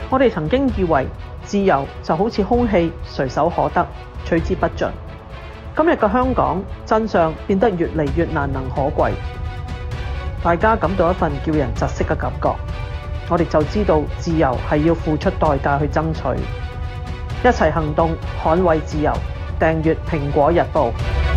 我哋曾經以為自由就好似空氣，隨手可得，取之不盡。今日嘅香港真相變得越嚟越難能可貴，大家感到一份叫人窒息嘅感覺。我哋就知道自由係要付出代價去爭取，一齊行動捍衛自由。訂閱蘋果日報。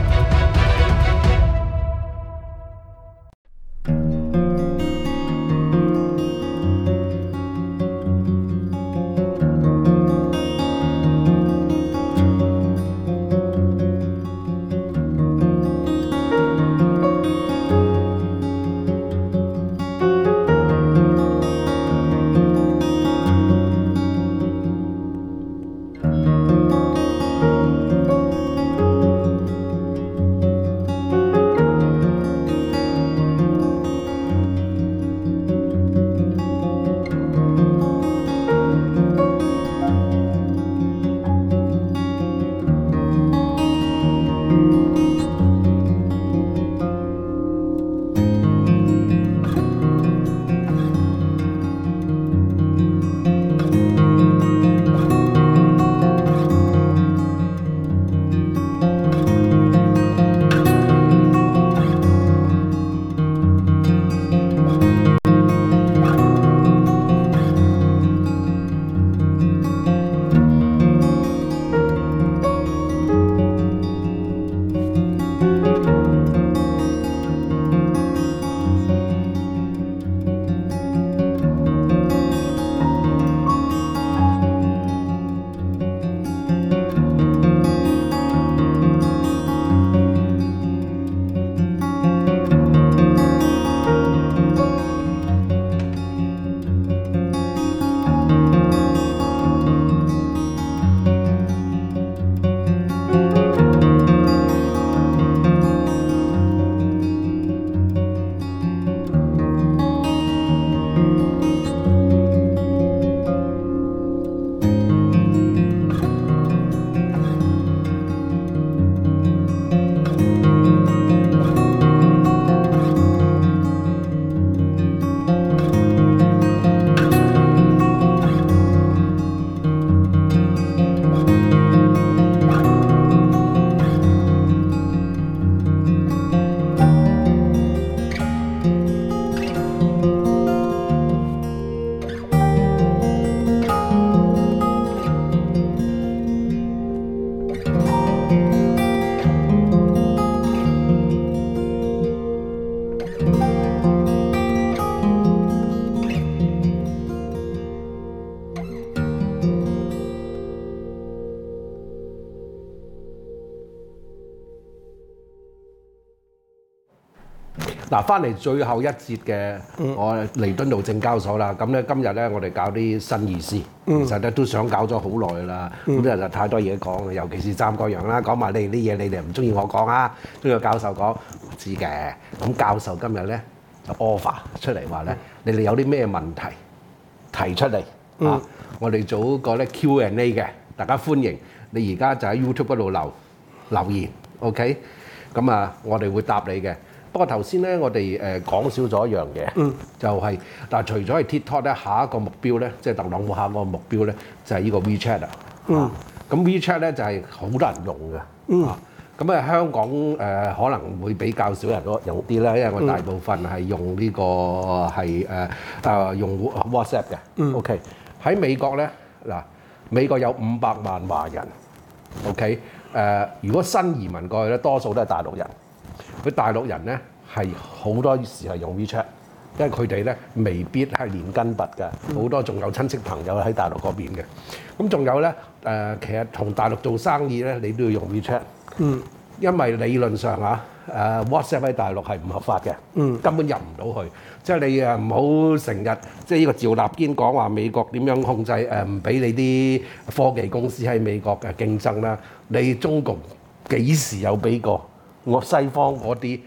嗱，翻嚟最後一節嘅我彌敦道證交所啦。咁咧今日咧我哋搞啲新意思，其實咧都想搞咗好耐啦。咁就太多嘢講，尤其是三個樣啦，講埋你哋啲嘢，你哋唔中意我講啊，中意教授講，我知嘅。咁教授今日咧就 offer 出嚟話咧，你哋有啲咩問題提出嚟啊？我哋做個咧 Q&A 嘅，大家歡迎。你而家就喺 YouTube 嗰度留言 ，OK？ 咁啊，我哋會答你嘅。不過頭先咧，我哋講少咗一樣嘢，就係嗱，除咗係 TikTok 咧，下一個目標咧，即係特朗普下一個目標咧，就係呢個 WeChat 啊。咁 WeChat 咧就係好多人用嘅。咁啊，香港可能會比較少人用啲啦，因為我大部分係用呢個係用 WhatsApp 嘅。OK， 喺美國咧嗱，美國有500萬華人。OK， 如果新移民過去咧，多數都係大陸人。佢大陸人咧係好多時係用 WeChat， 因為佢哋咧未必係連根拔嘅，好多仲有親戚朋友喺大陸嗰邊嘅。咁仲有咧其實同大陸做生意咧，你都要用 WeChat，因為理論上WhatsApp 喺大陸係唔合法嘅，根本入唔到去。即係你唔好成日即係呢個趙立堅講話美國點樣控制唔俾你啲科技公司喺美國嘅競爭啦。你中共幾時有俾過？我西方嗰啲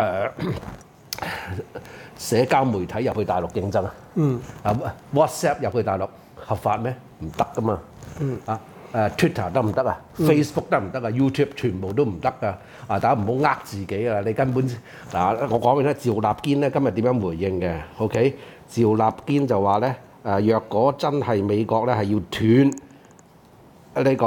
社交媒體入去大陸競爭WhatsApp 入去大陸合法咩？唔得噶嘛。Twitter 得唔得啊？Facebook 得唔得啊？YouTube 全部都唔得噶。大家唔好呃自己啊！你根本我講俾你聽，趙立堅咧今日點樣回應嘅 ？OK， 趙立堅就話咧若果真係美國咧係要斷呢個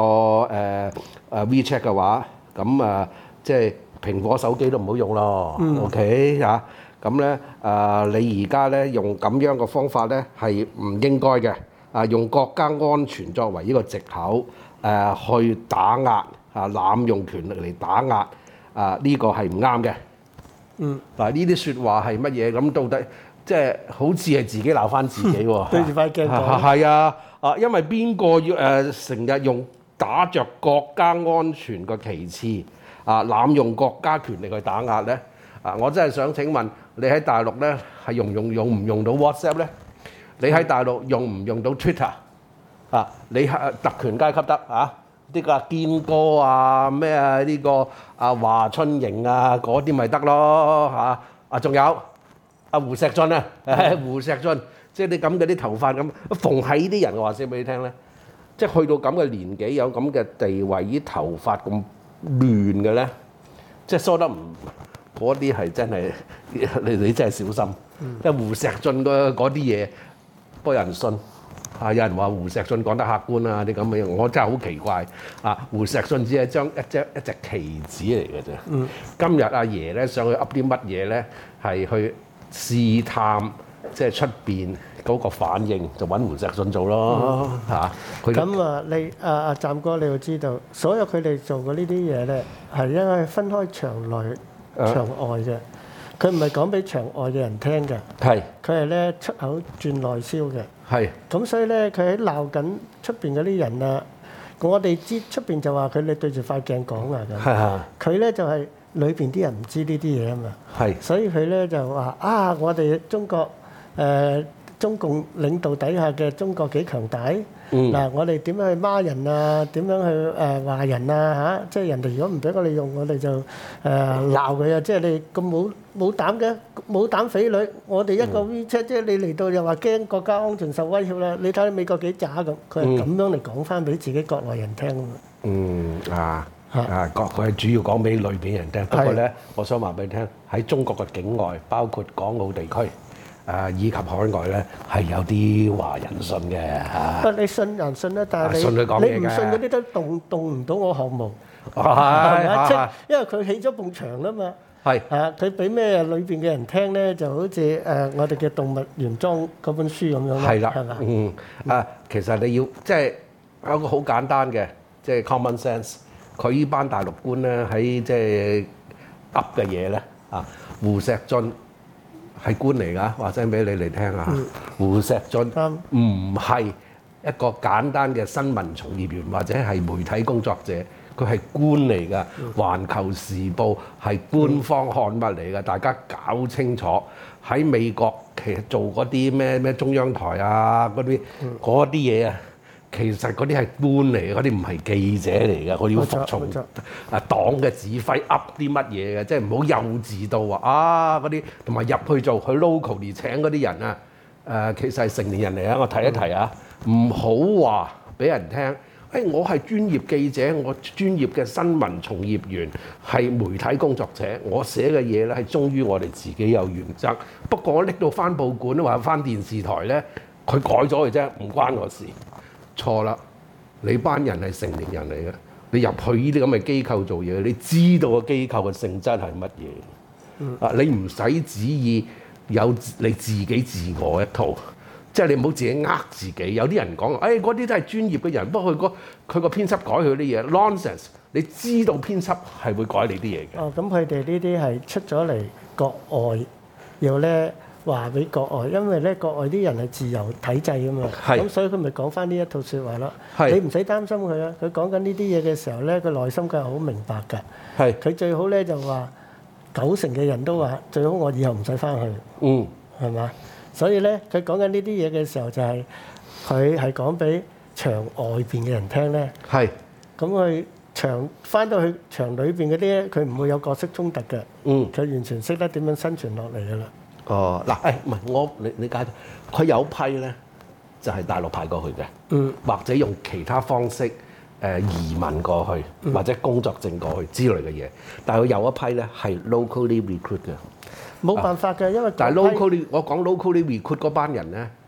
WeChat 嘅話，咁即係蘋果手機都唔好用咯。OK 嚇，咁咧你而家咧用咁樣嘅方法咧係唔應該嘅。用國家安全作為呢個藉口，去打壓濫用權力嚟打壓呢個係唔啱嘅。嗱，呢啲説話係乜嘢？咁到底即係好似係自己鬧翻自己喎？ 對住塊鏡講。 係啊，因為邊個要成日用打着國家安全嘅旗幟濫用國家權力去打壓咧？我真係想請問你喺大陸咧係用唔用到 WhatsApp 咧？你喺大陸用唔用到 Twitter？你係特權階級得呢個堅哥咩呢個華春瑩嗰啲咪得咯仲有胡錫進胡錫進，即係你咁嘅啲頭髮咁，逢係呢啲人，我話先俾你聽咧，即係去到咁嘅年紀有咁嘅地位，啲頭髮咁亂嘅咧，即係梳得唔嗰啲係真係你真係小心，即係胡錫進嗰啲嘢。多人信有人話胡錫進講得客觀啲咁嘅嘢，我真係好奇怪胡錫進只係一隻棋子嚟嘅啫。今日阿爺咧上去噏啲乜嘢咧，係去試探即係出邊嗰個反應，就揾胡錫進做咯咁你阿湛哥，你要知道，所有佢哋做嘅呢啲嘢咧，係因為分開場內場外嘅。佢唔係講俾場外嘅人聽嘅，佢係咧出口轉內銷嘅。咁所以咧，佢喺鬧緊出邊嗰啲人啊，我哋知出邊就話佢哋對住塊鏡講咁。佢咧就係裏邊啲人唔知呢啲嘢啊嘛。所以佢咧就話我哋中國中共領導底下嘅中國幾強大。嗱，我哋點樣去罵人啊？點樣去話人啊？即係人哋如果唔俾我哋用，我哋就鬧佢啊！即係你咁冇膽嘅，冇膽匪類。我哋一個 WeChat，即係你嚟到又話驚國家安全受威脅啦。你睇下美國幾渣咁，佢係咁樣嚟講翻俾自己國內人聽啊嘛。 佢係主要講俾裏邊人聽。不過咧，我想話俾你聽，喺中國嘅境外，包括港澳地區。以及海外咧係有啲華人信嘅不，你信人信啦，但係你唔信嗰啲都動唔到我項目，係咪？即係因為佢起咗埲牆啦嘛。佢俾咩裏邊嘅人聽咧，就好似我哋嘅動物原裝嗰本書咁樣。係嘛？其實你要即係有個好簡單嘅，即係 common sense。佢呢班大陸官咧喺即係噏嘅嘢咧胡錫進。係官嚟㗎，話聲俾你嚟聽啊！胡錫進唔係一個簡單嘅新聞從業員或者係媒體工作者，佢係官嚟㗎。環球時報係官方刊物嚟㗎，大家搞清楚。喺美國其實做嗰啲咩中央台嗰啲嘢其實嗰啲係官嚟，嗰啲唔係記者嚟嘅，我要服從黨嘅指揮，噏啲乜嘢嘅，即係唔好幼稚到話嗰啲，同埋入去做去 local 而請嗰啲人其實係成年人嚟我提一提唔好話俾人聽，我係專業記者，我專業嘅新聞從業員，係媒體工作者，我寫嘅嘢咧係忠於我哋自己有原則。不過我拎到翻報館或者翻電視台咧，佢改咗嘅啫，唔關我事。錯啦！你班人係成年人嚟嘅，你入去呢啲咁嘅機構做嘢，你知道個機構嘅性質係乜嘢？你唔使旨意有你自己自我一套，即係你唔好自己呃自己。有啲人講嗰啲都係專業嘅人，不過佢個編輯改佢啲嘢 nonsense。你知道編輯係會改你啲嘢嘅。 咁佢哋呢啲係出咗嚟國外，然後咧。話俾國外，因為咧國外啲人係自由體制啊嘛，咁所以佢咪講翻呢一套説話咯。你唔使擔心佢啊，佢講緊呢啲嘢嘅時候咧，佢內心佢係好明白㗎。佢最好咧就話90%嘅人都話最好我以後唔使翻去，係嘛？所以咧佢講緊呢啲嘢嘅時候就係佢係講俾場外邊嘅人聽咧。咁佢翻到去場裏邊嗰啲咧，佢唔會有角色衝突嘅。佢完全識得點樣生存落嚟㗎啦。 唔係你解佢有批咧，就係大陸派過去嘅，或者用其他方式移民過去，或者工作證過去之類嘅嘢。但係佢有一批咧係 locally recruit 嘅， 冇辦法嘅，因為但係我講 locally recruit 嗰班人咧，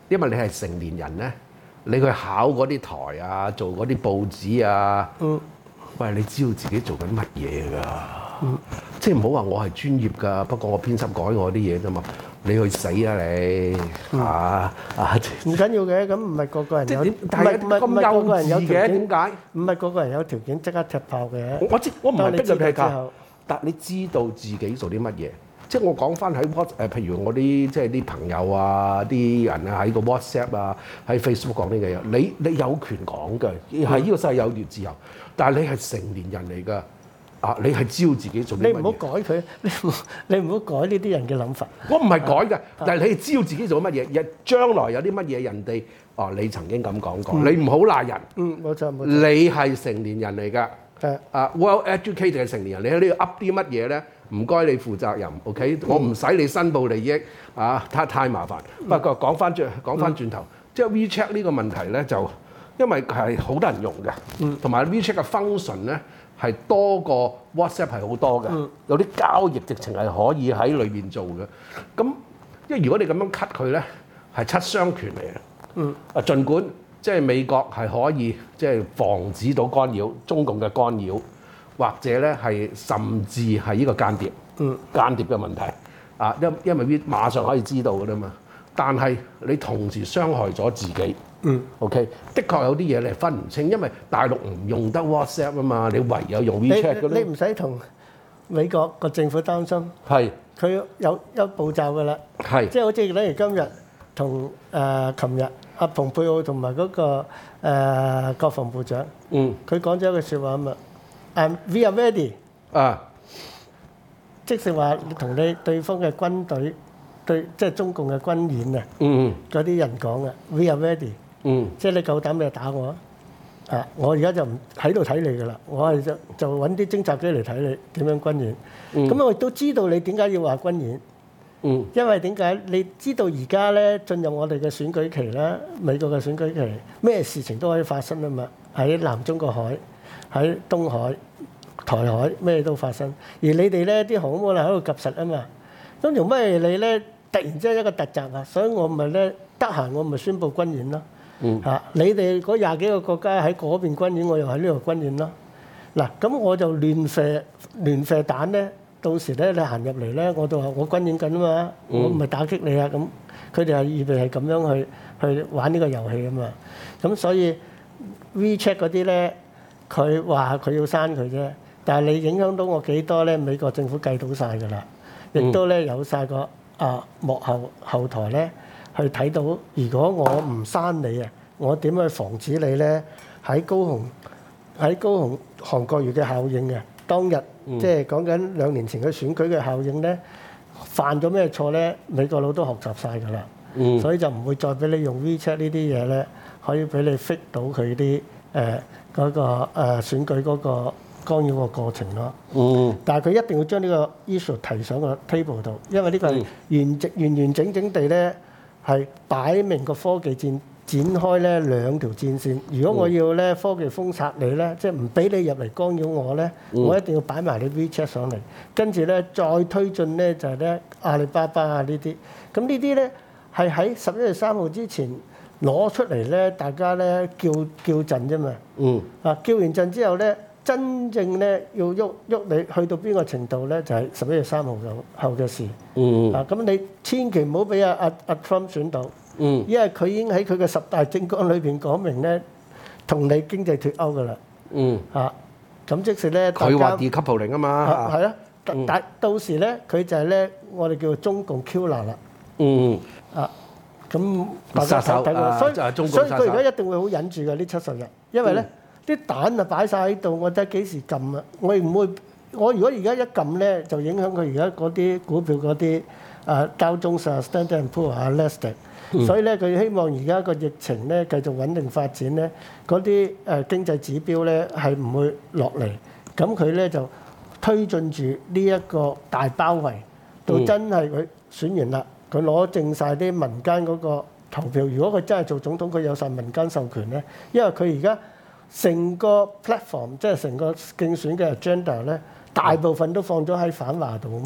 因為你係成年人咧，你去考嗰啲台啊，做嗰啲報紙啊，喂，你知道自己做緊乜嘢㗎？即係唔好話我係專業㗎，不過我編輯改我啲嘢啫嘛。你去死啊你！ 唔緊要嘅，咁唔係個個人有， 但係咁幼稚嘅點解？ 唔係個個人有條件即刻踢炮嘅。 我知，我唔係逼佢踢之㗎，但你知道自己做啲乜嘢。即係我講翻喺譬如我啲即係啲朋友啊、啲人啊喺個 WhatsApp 啊、喺 Facebook 講呢嘅嘢，你有權講嘅，係呢個世界有條自由，但係你係成年人嚟㗎。你係知道自己做啲乜嘢？ 你唔好改佢，你唔好改呢啲人嘅諗法。 我唔係改㗎，但係你係知道自己做乜嘢，將來有啲乜嘢人哋你曾經咁講過，你唔好賴人。 冇錯冇錯。 你係成年人嚟㗎。well educated 嘅成年人，你喺呢度噏啲乜嘢咧？唔該你負責任 ，OK？我唔使你申報利益太麻煩。不過講翻轉頭，即係 WeChat 呢個問題咧，就因為係好多人用嘅，同埋 WeChat 嘅 function 咧。係多過 WhatsApp 係好多嘅，有啲交易直情係可以喺裏邊做嘅。咁因為如果你咁樣 cut 佢咧，係七傷拳嚟嘅。儘管即係美國係可以即係防止到干擾中共嘅干擾，或者咧係甚至係呢個間諜，間諜嘅問題因為馬上可以知道㗎啦嘛。但係你同時傷害咗自己。OK， 的確有啲嘢你係分唔清，因為大陸唔用得 WhatsApp 啊嘛，你唯有用 WeChat 㗎啦。 你唔使同美國個政府擔心， 係佢有步驟㗎啦。 係， 即係好似例如今日同琴日阿蓬佩奧同埋嗰個國防部長，佢講咗一句説話啊嘛，We are ready 即係話同你對方嘅軍隊即係中共嘅軍演啊，嗰啲人講啊 We are ready。即係你夠膽你就打我我而家就唔喺度睇你㗎啦，我係就揾啲偵察機嚟睇你點樣軍演。咁我亦都知道你點解要話軍演。因為點解？你知道而家咧進入我哋嘅選舉期啦，美國嘅選舉期，咩事情都可以發生啊嘛。喺南中國海、喺東海、台海咩都發生。而你哋咧啲航空母艦喺度及實啊嘛。咁做咩你咧突然之間一個突襲啊？所以我咪咧得閒我咪宣佈軍演咯。你哋嗰20幾個國家喺嗰邊軍演，我又喺呢度軍演咯。嗱，咁我就亂射彈咧，到時咧你行入嚟咧，我就話我軍演緊啊嘛，我唔係打擊你啊咁。佢哋係預備係咁樣去玩呢個遊戲啊嘛。咁所以 WeChat 嗰啲咧，佢話佢要刪佢啫，但係你影響到我幾多咧？美國政府計到晒㗎啦，亦都咧有晒個幕後台咧。去睇到，如果我唔刪你啊，我點去防止你咧？喺高雄韓國瑜嘅效應嘅當日，即係講緊2年前嘅選舉嘅效應咧，犯咗咩錯咧？美國佬都學習晒㗎啦，所以就唔會再俾你用 WeChat 呢啲嘢咧，可以俾你 fit 到佢啲嗰個選舉嗰個干擾個過程咯。但係佢一定要將呢個 issue 提上個 table 度，因為呢個係完整地咧。係擺明個科技戰展開咧2條戰線。如果我要咧科技封殺你咧，即係唔俾你入嚟干擾我咧，我一定要擺埋你 WeChat 上嚟，跟住咧再推進咧就係咧阿里巴巴啊呢啲。咁呢啲咧係喺11月3號之前攞出嚟咧，大家咧叫陣啫嘛。叫完陣之後咧，真正咧要喐你去到邊個程度咧，就係11月3號後嘅事。咁你千祈唔好俾阿 Trump 選到，因為佢已經喺佢嘅10大政綱裏邊講明咧，同你經濟脫鈎㗎啦。咁即係咧， 佢話 decoupling 啊嘛。 係啊，但到時咧，佢就係咧，我哋叫做中共 killer 啦。咁大家睇過，所以佢而家一定會好忍住㗎呢70日，因為咧。啲蛋啊擺晒喺度，我睇幾時撳啊？我如果而家一撳咧，就影響佢而家嗰啲股票嗰啲Dow Jones啊、Standard & Poor's 啊、Nasdaq。所以咧，佢希望而家個疫情咧繼續穩定發展咧，嗰啲經濟指標咧係唔會落嚟。咁佢咧就推進住呢一個大包圍，到真係佢選完啦，佢攞正晒啲民間嗰個投票。如果佢真係做總統，佢有晒民間授權咧，因為佢而家。成個 platform 即係成個競選嘅 agenda 咧，大部分都放咗喺反華度啊嘛。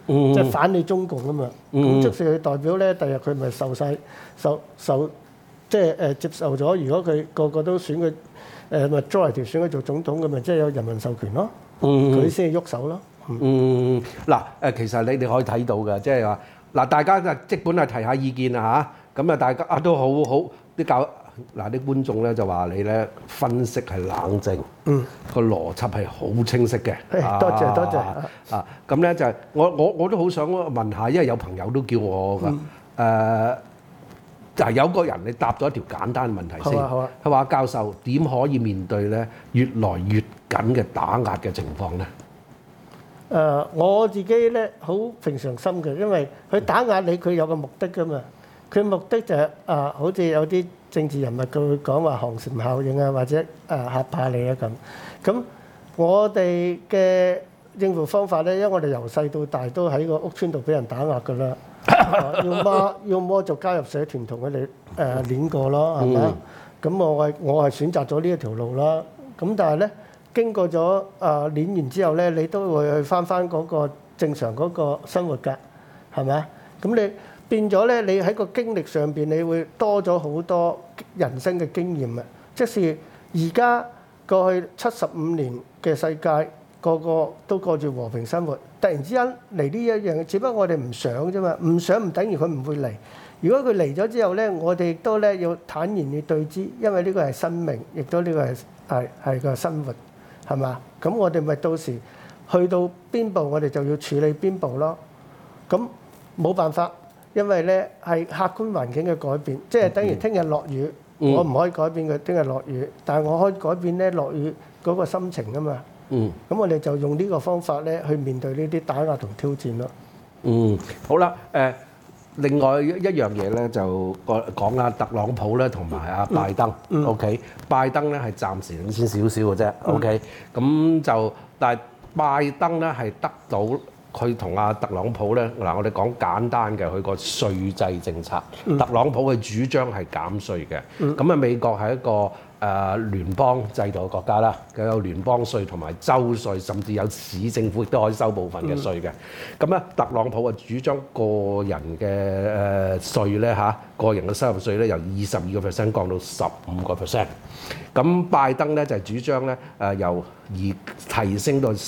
即係反你中共啊嘛。咁即使佢代表咧，第日佢咪受即係接受咗。如果佢個個都選佢majority 選佢做總統嘅，咪即係有人民授權咯。佢先係喐手咯。 嗱其實你哋可以睇到嘅，即係話嗱，大家就即管係提下意見啊嚇。咁啊，大家都好啲啲觀眾咧就話你咧分析係冷靜，個邏輯係好清晰嘅。 多謝啊！咁咧就係我都好想問下，因為有朋友都叫我㗎。就係有個人你答咗一條簡單嘅問題先。 好啊。 佢話教授點可以面對咧越來越緊嘅打壓嘅情況咧？ 我自己咧好平常心嘅，因為佢打壓你，佢有個目的㗎嘛。佢目的就係好似有啲政治人物佢會講話寒蟬效應啊，或者嚇怕你啊咁。咁我哋嘅應付方法咧，因為我哋由細到大都喺個屋村度俾人打壓㗎啦。要麼就加入社團同佢哋練過咯，係嘛？咁我係選擇咗呢一條路啦。咁但係咧，經過咗練完之後咧，你都會去翻嗰個正常嗰個生活㗎，係咪啊？咁你變咗咧，你喺個經歷上邊，你會多咗好多人生嘅經驗啊！即是而家過去75年嘅世界，個個都過住和平生活。突然之間嚟呢一樣，只不過我哋唔想啫嘛，唔想唔等於佢唔會嚟。如果佢嚟咗之後咧，我哋亦都咧要坦然去對之，因為呢個係生命，亦都呢個係個生活，係嘛？咁我哋咪到時去到邊步，我哋就要處理邊步咯。咁冇辦法，因為咧係客觀環境嘅改變，即係等於聽日落雨，我唔可以改變佢聽日落雨，但係我可以改變咧落雨嗰個心情啊嘛。咁我哋就用呢個方法咧去面對呢啲打壓同挑戰咯。 好啦，另外一樣嘢咧就講下特朗普咧同埋阿拜登。OK， 拜登咧係暫時領先少少嘅啫。OK， 咁就但係拜登咧係得到佢同阿特朗普咧嗱，我哋講簡單嘅佢個稅制政策。特朗普嘅主張係減稅嘅。咁美國係一個聯邦制度嘅國家啦，佢有聯邦稅同埋州稅，甚至有市政府亦都可以收部分嘅稅嘅。咁特朗普主張個人嘅稅咧個人嘅收入稅咧由22% 降到15%。咁拜登咧就主張咧由提升到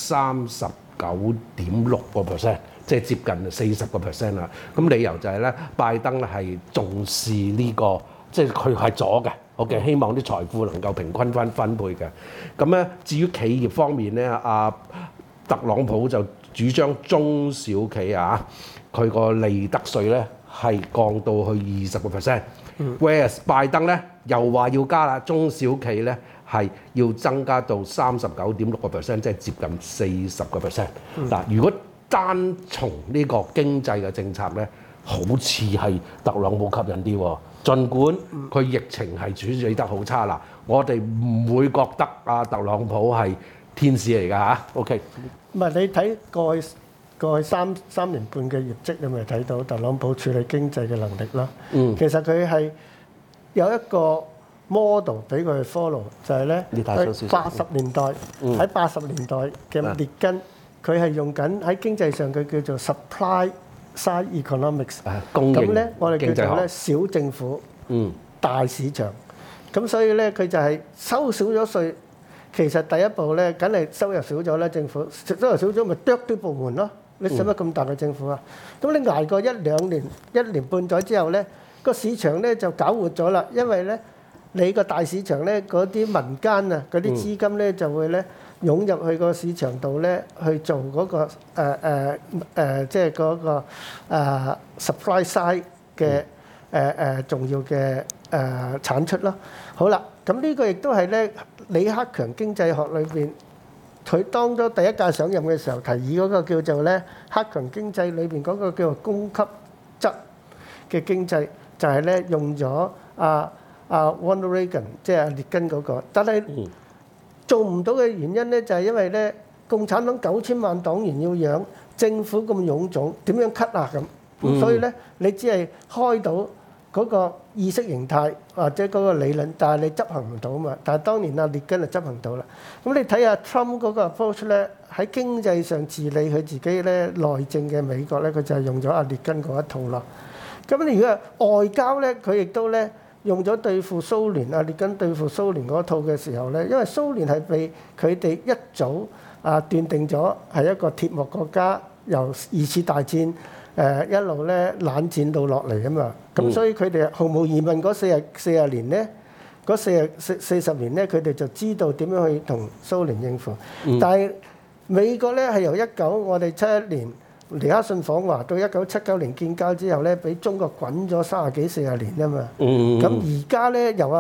39.6%，即係接近40% 啦。咁理由就係咧，拜登咧係重視呢個，即係佢係左嘅。OK， 希望啲財富能夠平均分配嘅。咁咧，至於企業方面咧，特朗普就主張中小企佢個利得稅咧係降到去20%。Whereas 拜登咧又話要加啦，中小企咧係要增加到39.6%，即係接近40%。嗱，如果單從呢個經濟嘅政策咧，好似係特朗普吸引啲喎。儘管佢疫情係處理得好差啦，我哋唔會覺得特朗普係天使嚟㗎嚇。OK， 唔係你睇過去三年半嘅業績，你咪睇到特朗普處理經濟嘅能力啦。其實佢係有一個 model 俾佢去 follow，就係咧80年代喺80年代嘅列根，佢係用緊喺經濟上佢叫做 supply side economics， 咁咧我哋叫做咧小政府，大市場。咁所以咧佢就係收少咗稅。其實第一步咧，梗係收入少咗咧，政府收入少咗咪剁啲部門咯。你使乜咁大嘅政府啊？咁你捱過1-2年、1年半載之後咧，個市場咧就搞活咗啦。因為咧你個大市場咧嗰啲民間啊嗰啲資金咧就會咧湧入去個市場度咧去做嗰個即係嗰個supply side 嘅重要嘅產出咯。好啦，咁呢個亦都係咧李克強經濟學裏邊，佢當咗第一屆上任嘅時候提議嗰個叫做咧克強經濟裏邊嗰個叫做供給側嘅經濟，就係咧用咗Ronald Reagan 即係列根嗰個，但係做唔到嘅原因咧就係因為咧共產黨9000萬黨員要養，政府咁臃腫，點樣 cut 啊咁？所以咧你只係開到嗰個意識形態或者嗰個理論，但係你執行唔到嘛。但係當年阿列根就執行到啦。咁你睇下 Trump 嗰個 approach 咧，喺經濟上治理佢自己咧內政嘅美國咧，佢就係用咗阿列根嗰一套啦。咁你如果係外交咧，佢亦都咧用咗對付蘇聯，阿列根對付蘇聯嗰套嘅時候咧，因為蘇聯係被佢哋一早斷定咗係一個鐵幕國家，由二次大戰一路咧冷戰到落嚟啊嘛。咁所以佢哋毫無疑問嗰四十年咧，嗰40年咧，佢哋就知道點樣去同蘇聯應付。但係美國咧係由我哋71年尼克遜訪華到1979年建交之後咧，俾中國滾咗30幾40年啊嘛。咁而家咧由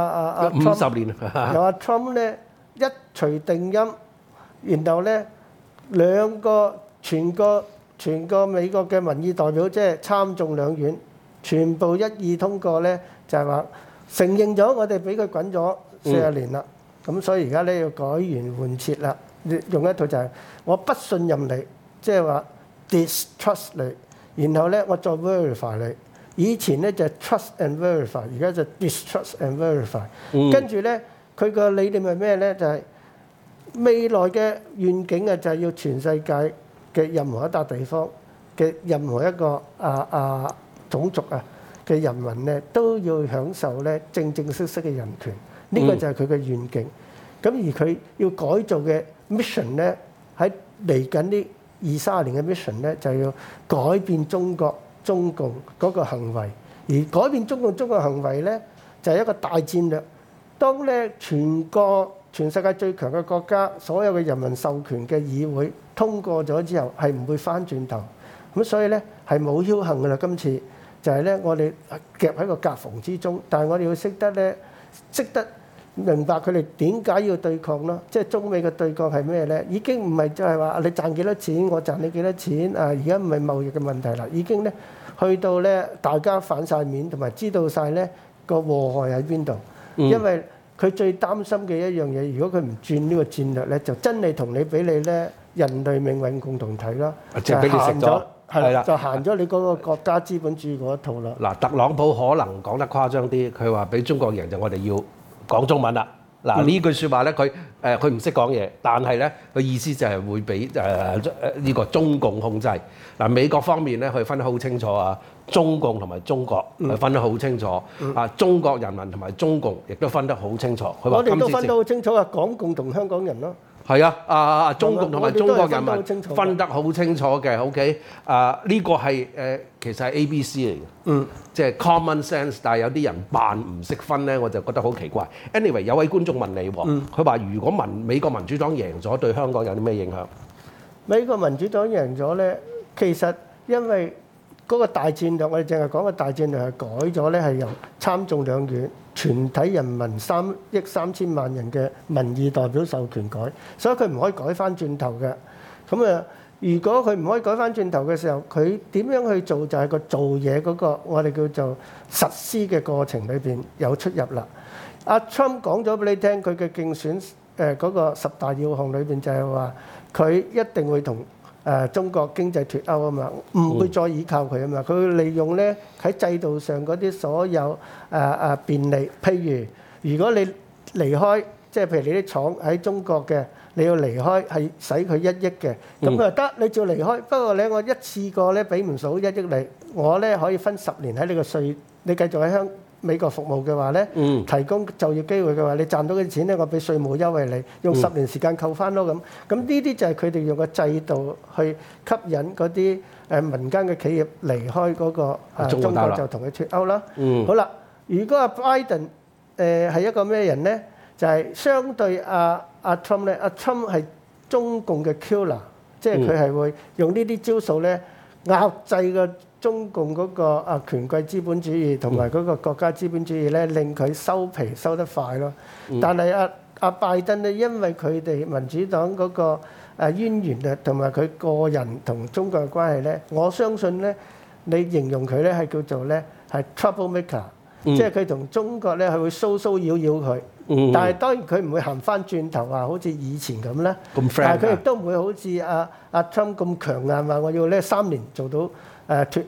50年， 由阿 Trump 咧一錘定音，然後咧兩個全個美國嘅民意代表即係參眾兩院全部一意通過咧，就係話承認咗我哋俾佢滾咗40年啦。咁所以而家咧要改弦換切啦，用一套就係我不信任你，即係話 distrust 你，然後咧我再 verify 你。以前咧就係 trust and verify， 而家就 distrust and verify。跟住咧佢個理念係咩咧？就係未來嘅願景啊，就係要全世界嘅任何一笪地方嘅任何一個種族嘅人民咧，都要享受咧正式嘅人權。呢個就係佢嘅願景。咁而佢要改造嘅 mission 咧，喺嚟緊呢20-30年嘅 mission 咧，就係要改變中共嗰個行為。而改變中共行為咧，就係一個大戰略。當咧全世界最強嘅國家，所有嘅人民授權嘅議會通過咗之後，係唔會翻轉頭。咁所以咧係冇僥倖㗎啦。今次就係咧，我哋夾喺個夾縫之中，但係我哋要識得明白佢哋點解要對抗咯。即係中美嘅對抗係咩咧？已經唔係就係話你賺幾多錢，我賺你幾多錢啊！而家唔係貿易嘅問題啦，已經咧去到咧大家反晒面，同埋知道晒咧個禍害喺邊度。因為佢最擔心嘅一樣嘢，如果佢唔轉呢個戰略咧，就真係同你俾你咧人類命運共同體咯， 就俾你食咗， 係啦，就行咗你嗰個國家資本主義嗰一套啦。 嗱，特朗普可能講得誇張啲，佢話俾中國贏就我哋要講中文啦。嗱，呢句説話咧，佢唔識講嘢，但係咧佢意思就係會俾呢個中共控制。嗱，美國方面咧，佢分得好清楚啊，中共同埋中國係分得好清楚。中國人民同埋中共亦都分得好清楚。佢話我哋都分得好清楚啊，港共同香港人咯。 係啊，中共同埋中國人民分得好清楚嘅。OK， 呢個係其實係 ABC 嚟嘅，即係 common sense。但係有啲人扮唔識分咧，我就覺得好奇怪。Anyway， 有位觀眾問你喎，佢話如果美國民主黨贏咗，對香港有啲咩影響？美國民主黨贏咗咧，其實因為嗰個大戰略，我哋淨係講個大戰略係改咗咧，係由參眾兩院全體人民3億3千萬人嘅民意代表授權改，所以佢唔可以改翻轉頭嘅。咁如果佢唔可以改翻轉頭嘅時候，佢點樣去做就係個做嘢嗰個我哋叫做實施嘅過程裏邊有出入啦。阿 Trump 講咗俾你聽，佢嘅競選嗰個10大要項裏邊就係話佢一定會同中國經濟脫歐啊嘛，唔會再依靠佢啊嘛。佢會利用咧喺制度上嗰啲所有便利，譬如如果你離開，即係譬如你啲廠喺中國嘅，你要離開係使佢1億嘅，咁佢話得，你照離開。不過咧，我一次過咧俾唔數1億你，我咧可以分10年喺你個稅，你繼續喺美國服務嘅話咧，提供就業機會嘅話，你賺到嘅錢咧，我俾稅務優惠你，用10年時間扣翻咯咁。咁呢啲就係佢哋用個制度去吸引嗰啲民間嘅企業離開嗰個中國，就同佢脫歐啦。好啦，如果阿 Biden 係一個咩人咧？就係相對阿 Trump 咧，阿 Trump 係中共嘅 killer，即係佢係會用呢啲招數咧壓制個中共嗰個權貴資本主義同埋嗰個國家資本主義咧，令佢收皮收得快咯。但係阿拜登咧，因為佢哋民主黨嗰個淵源啊，同埋佢個人同中國嘅關係咧，我相信咧，你形容佢咧係叫做咧係 trouble maker，即係佢同中國咧係會騷擾佢。但係當然佢唔會行翻轉頭話好似以前咁啦，但係佢亦都唔會好似阿 Trump 咁強硬話我要咧3年做到脫歐，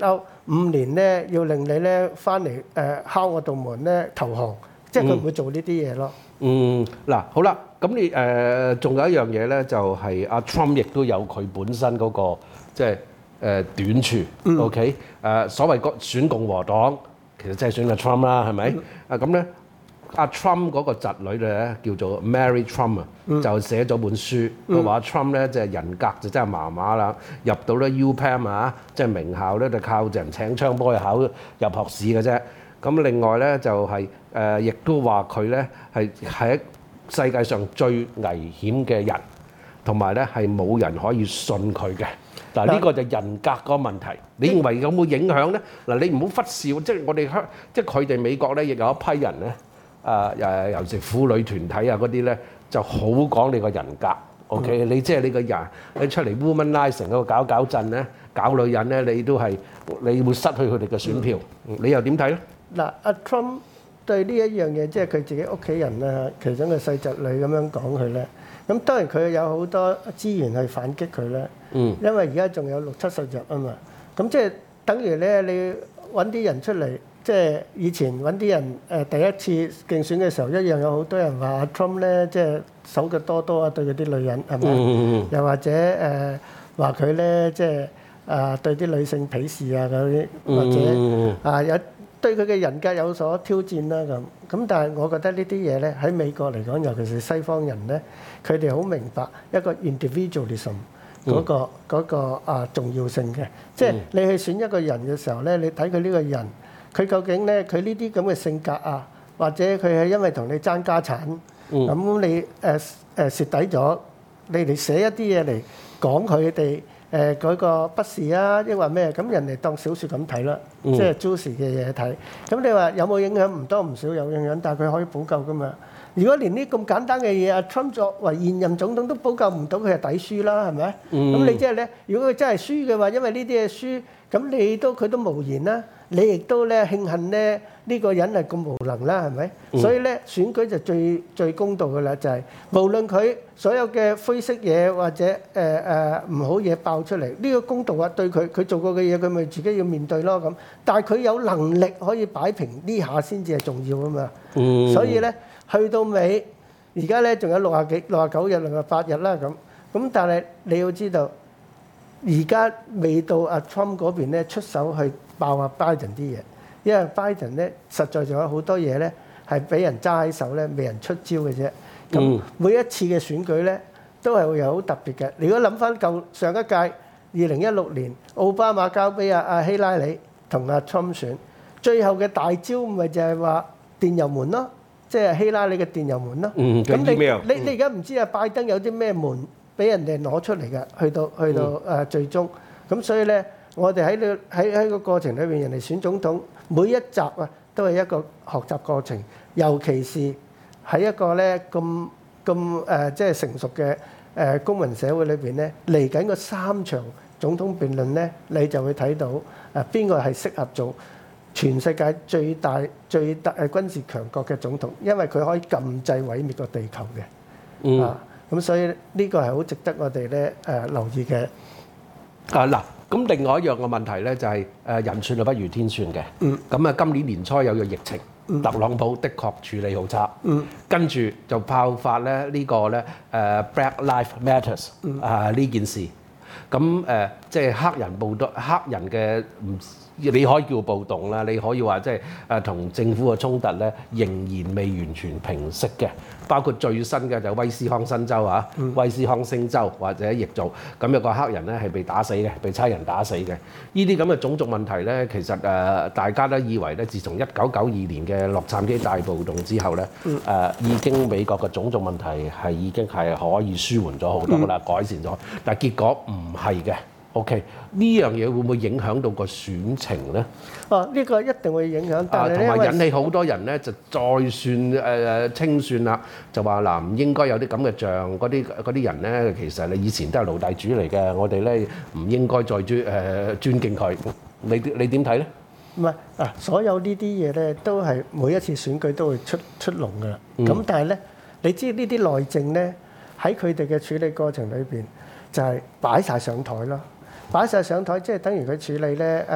5年咧要令你咧翻嚟敲我道門咧投降，即係佢唔會做呢啲嘢咯。 嗱好啦，咁你仲有一樣嘢咧，就係阿 Trump 亦都有佢本身嗰個即係短處。OK，所謂選共和黨，其實即係選阿 Trump 啦，係咪？咁咧，阿 Trump 嗰個侄女咧叫做 Mary Trump 啊，就寫咗本書，佢話 Trump 咧即係人格就真係麻麻啦，入到咧 UPenn 啊，即係名校咧就靠人請槍幫佢考入學試嘅啫。咁另外咧就係亦都話佢咧係世界上最危險嘅人，同埋咧係冇人可以信佢嘅。嗱呢個就人格個問題，你認為有冇影響咧？嗱你唔好忽視，即係我哋即係佢哋美國咧，亦有一批人咧，尤其是婦女團體啊嗰啲咧，就好講你個人格。OK，你即係你個人，你出嚟 womanizing 嗰個搞震咧，搞女人咧，你會失去佢哋嘅選票。你又點睇咧？ 嗱，阿 Trump 對呢一樣嘢，即係佢自己屋企人啊，其中嘅細侄女咁樣講佢咧。咁當然佢有好多資源去反擊佢咧。因為而家仲有60-70日啊嘛。咁即係等於咧，你揾啲人出嚟，即係以前揾啲人第一次競選嘅時候，一樣有好多人話阿 Trump 咧，即係手腳多多啊，對嗰啲女人係咪？又或者話佢咧，即係對啲女性鄙視啊嗰啲，或者有對佢嘅人格有所挑戰啦咁。但係我覺得呢啲嘢咧喺美國嚟講，尤其是西方人咧，佢哋好明白一個 individualism 嗰個重要性嘅。即係你去選一個人嘅時候咧，你睇佢呢個人，佢究竟咧佢呢啲咁嘅性格啊，或者佢係因為同你爭家產，咁你蝕底咗，你嚟寫一啲嘢嚟講佢哋嗰個不是啊，抑或咩？咁人哋當小説咁睇啦，即係 juicy 嘅嘢睇。咁你話有冇影響？唔多唔少有影響，但係佢可以補救噶嘛。如果連呢咁簡單嘅嘢，阿 Trump 作為現任總統都補救唔到，佢係抵輸啦，係咪？咁你即係咧，如果佢真係輸嘅話，因為呢啲嘢輸，咁佢都無言啦。你亦都咧慶幸咧呢個人係咁無能啦，係咪？所以咧選舉就最公道嘅啦，就係無論佢所有嘅灰色嘢或者唔好嘢爆出嚟，呢個公道啊，對佢做過嘅嘢，佢咪自己要面對咯咁。但係佢有能力可以擺平呢下先至係重要啊嘛。所以咧去到尾，而家咧仲有69日、68日啦咁。咁但係你要知道，而家未到阿 Trump 嗰邊咧出手去爆阿 Biden 啲嘢，因為 Biden 咧實在仲有好多嘢咧係俾人揸喺手咧，未人出招嘅啫。咁每一次嘅選舉咧都係會有好特別嘅。如果諗翻上一屆2016年，奧巴馬交俾阿希拉里同阿 Trump 選，最後嘅大招咪就係話電郵門咯，即係希拉里嘅電郵門咯。咁你而家唔知啊，拜登有啲咩門俾人哋攞出嚟嘅，去到最終。咁所以咧，我哋喺個過程裏邊，人哋選總統每一集啊，都係一個學習過程。尤其是喺一個咧咁即係成熟嘅公民社會裏邊咧，嚟緊個3場總統辯論咧，你就會睇到邊個係適合做全世界最大軍事強國嘅總統，因為佢可以禁制毀滅個地球嘅。咁所以呢個係好值得我哋咧留意嘅。 嗱，咁另外一樣嘅問題咧就係人算係不如天算嘅。咁今年年初有個疫情，特朗普的確處理好差。跟住就爆發咧呢個咧Black Lives Matters 呢件事。咁即係黑人嘅你可以叫暴動啦，你可以話即係同政府嘅衝突咧，仍然未完全平息嘅。包括最新嘅就威斯康辛州威斯康星州或者亦做咁有個黑人咧係被打死嘅，被差人打死嘅。呢啲咁嘅種族問題咧，其實大家都以為咧，自從1992年嘅洛杉磯大暴動之後咧，已經美國嘅種族問題係已經係可以舒緩咗好多啦，改善咗。但係結果唔係嘅。OK， 呢樣嘢會唔會影響到個選情咧？ 呢個一定會影響，但係同埋引起好多人咧就再算清算啦，就話嗱唔應該有啲咁嘅像嗰啲人咧，其實你以前都係奴隸主嚟嘅，我哋咧唔應該再尊敬佢。你點睇咧？ 唔係所有呢啲嘢咧都係每一次選舉都會出籠㗎啦。咁但係咧，你知呢啲內政咧喺佢哋嘅處理過程裏邊就係擺晒上台咯。擺晒上台，即係等於佢處理咧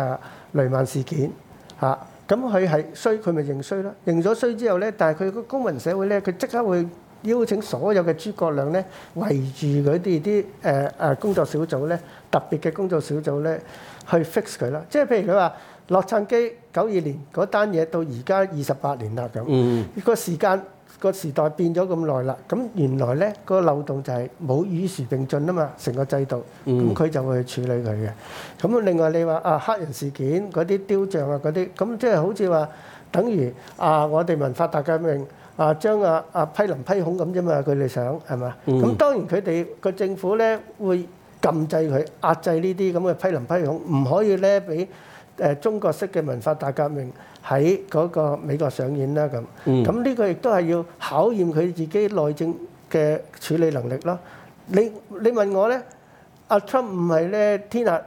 雷曼事件嚇。咁佢係衰，佢咪認衰咯？認咗衰之後咧，但係佢個公民社會咧，佢即刻會邀請所有嘅諸葛亮咧圍住佢哋啲工作小組咧，特別嘅工作小組咧去 fix 佢啦。即係譬如佢話洛杉磯92年嗰單嘢到而家28年啦咁，個時間個時代變咗咁耐啦。咁原來咧個漏洞就係冇與時並進啊嘛，成個制度，咁佢就會去處理佢嘅。咁另外你話黑人事件嗰啲雕像啊嗰啲，咁即係好似話等於我哋文化大革命。將批林批孔咁啫嘛，佢哋想係嘛？咁當然佢哋個政府咧會禁制佢、壓制呢啲咁嘅批林批孔，唔可以咧俾中國式嘅文化大革命喺嗰個美國上演啦咁。咁呢個亦都係要考驗佢自己內政嘅處理能力咯。你問我咧，阿 Trump 唔係咧天下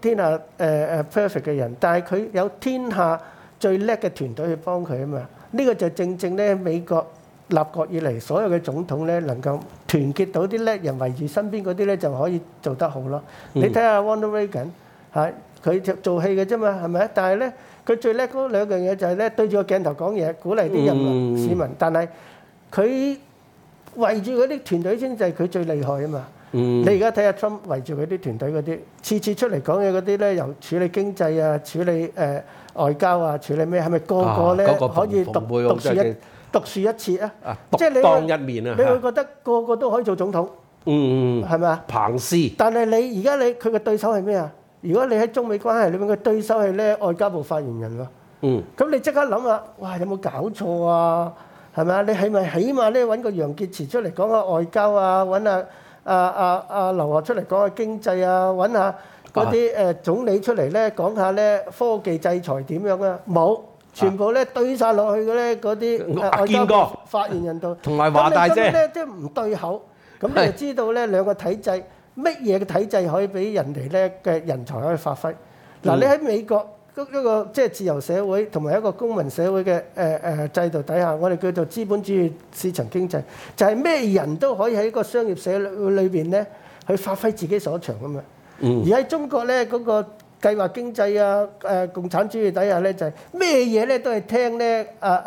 perfect 嘅人，但係佢有天下最叻嘅團隊去幫佢啊嘛。呢個就正正咧，美國立國以嚟所有嘅總統咧，能夠團結到啲叻人圍住身邊嗰啲咧，就可以做得好咯。你睇下 Ronald Reagan 嚇，佢做戲嘅啫嘛，係咪？但係咧，佢最叻嗰兩樣嘢就係咧，對住個鏡頭講嘢，鼓勵啲人民市民。但係佢圍住嗰啲團隊先就係佢最厲害啊嘛。你而家睇下 Trump 圍住佢啲團隊嗰啲，次次出嚟講嘢嗰啲咧，由處理經濟啊，處理外交啊，處理咩？係咪個個咧可以獨樹一幟啊？即係你當一面啊！你會覺得個個都可以做總統，係咪啊？彭斯。但係你而家佢嘅對手係咩啊？如果你喺中美關係裏面嘅對手係咧外交部發言人喎，咁你即刻諗下，哇！有冇搞錯啊？係咪啊？你係咪起碼咧揾個楊潔篪出嚟講下外交啊？揾下劉鶴出嚟講下經濟啊？揾下嗰啲總理出嚟咧講下咧科技制裁點樣啊？冇，全部咧堆曬落去嘅咧嗰啲外交部發言人度， 同埋華大姐， 咁咧即係唔對口，咁你就知道咧兩個體制乜嘢嘅體制可以俾人哋咧嘅人才可以發揮。嗱，你喺美國一個即係自由社會同埋一個公民社會嘅制度底下，我哋叫做資本主義市場經濟，就係咩人都可以喺個商業社會裏邊咧去發揮自己所長啊嘛。而喺中國咧嗰個計劃經濟啊，共產主義底下咧就係咩嘢咧都係聽咧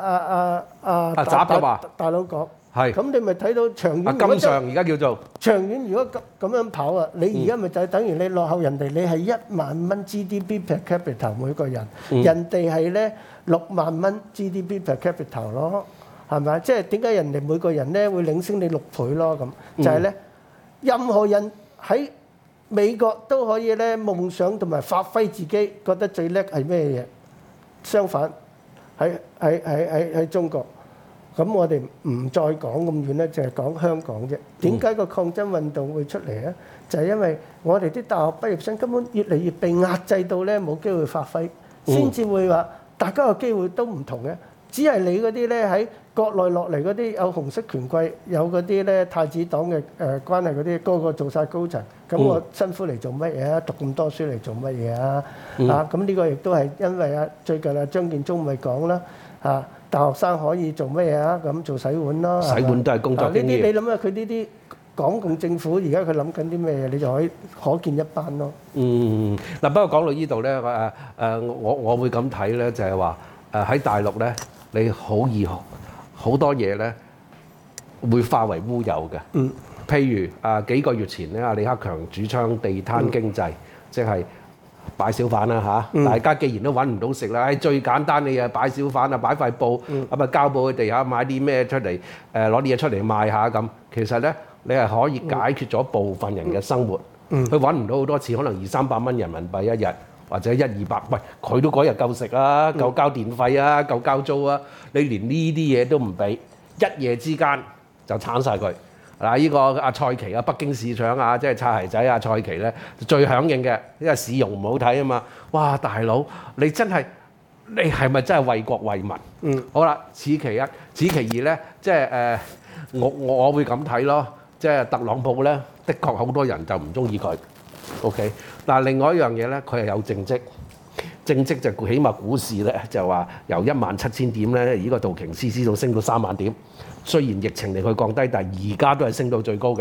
大佬講。係。咁你咪睇到長遠。 金上而家叫做。 長遠如果咁樣跑啊，你而家咪就係等於你落後人哋，你係1萬蚊 GDP per capita 每個人，人哋係咧6萬蚊 GDP per capita 咯，係咪啊？即係點解人哋每個人咧會領先你6倍咯？咁就係咧，任何人喺美國都可以咧夢想同埋發揮自己覺得最叻係咩嘢，相反喺中國，咁我哋唔再講咁遠咧，淨係講香港啫。點解個抗爭運動會出嚟咧？就係因為我哋啲大學畢業生根本越嚟越被壓制到咧冇機會發揮，先至會話大家嘅機會都唔同嘅。只係你嗰啲咧喺國內落嚟嗰啲有紅色權貴，有嗰啲咧太子黨嘅關係嗰啲，個個做曬高層，咁我辛苦嚟做乜嘢啊？讀咁多書嚟做乜嘢啊？咁呢個亦都係因為最近張建宗咪講啦，大學生可以做乜嘢啊？咁做洗碗咯， 洗碗都係工作經驗。 呢啲你諗下佢呢啲港共政府而家佢諗緊啲咩嘢？你就可見一斑咯。 嗱，不過講到呢度咧，我會咁睇咧，就係話喺大陸咧。你好易好多嘢咧會化為烏有嘅，譬如幾個月前咧，李克強主張地攤經濟，即係擺小販啦嚇。大家既然都揾唔到食啦，最簡單你擺小販啊，擺塊布咁啊，膠布喺地下買啲咩出嚟，攞啲嘢出嚟賣下咁。其實咧，你係可以解決咗部分人嘅生活，佢揾唔到好多錢，可能200-300蚊人民幣一日。或者100-200，喂，佢都嗰日夠食啊，夠交電費啊，夠交租啊，你連呢啲嘢都唔俾，一夜之間就剷曬佢。嗱，呢個阿蔡奇啊，北京市長啊，即係擦鞋仔啊，蔡奇咧最響應嘅，因為市容唔好睇啊嘛。哇，大佬，你真係你係咪真係為國為民？好啦，此其一，此其二咧，即係我會咁睇咯，即係特朗普咧，的確好多人就唔中意佢。OK， 嗱，另外一樣嘢咧，佢係有政績，政績就起碼股市咧就話由17000點咧，呢個道瓊斯指數升到3萬點。雖然疫情令佢降低，但係而家都係升到最高嘅。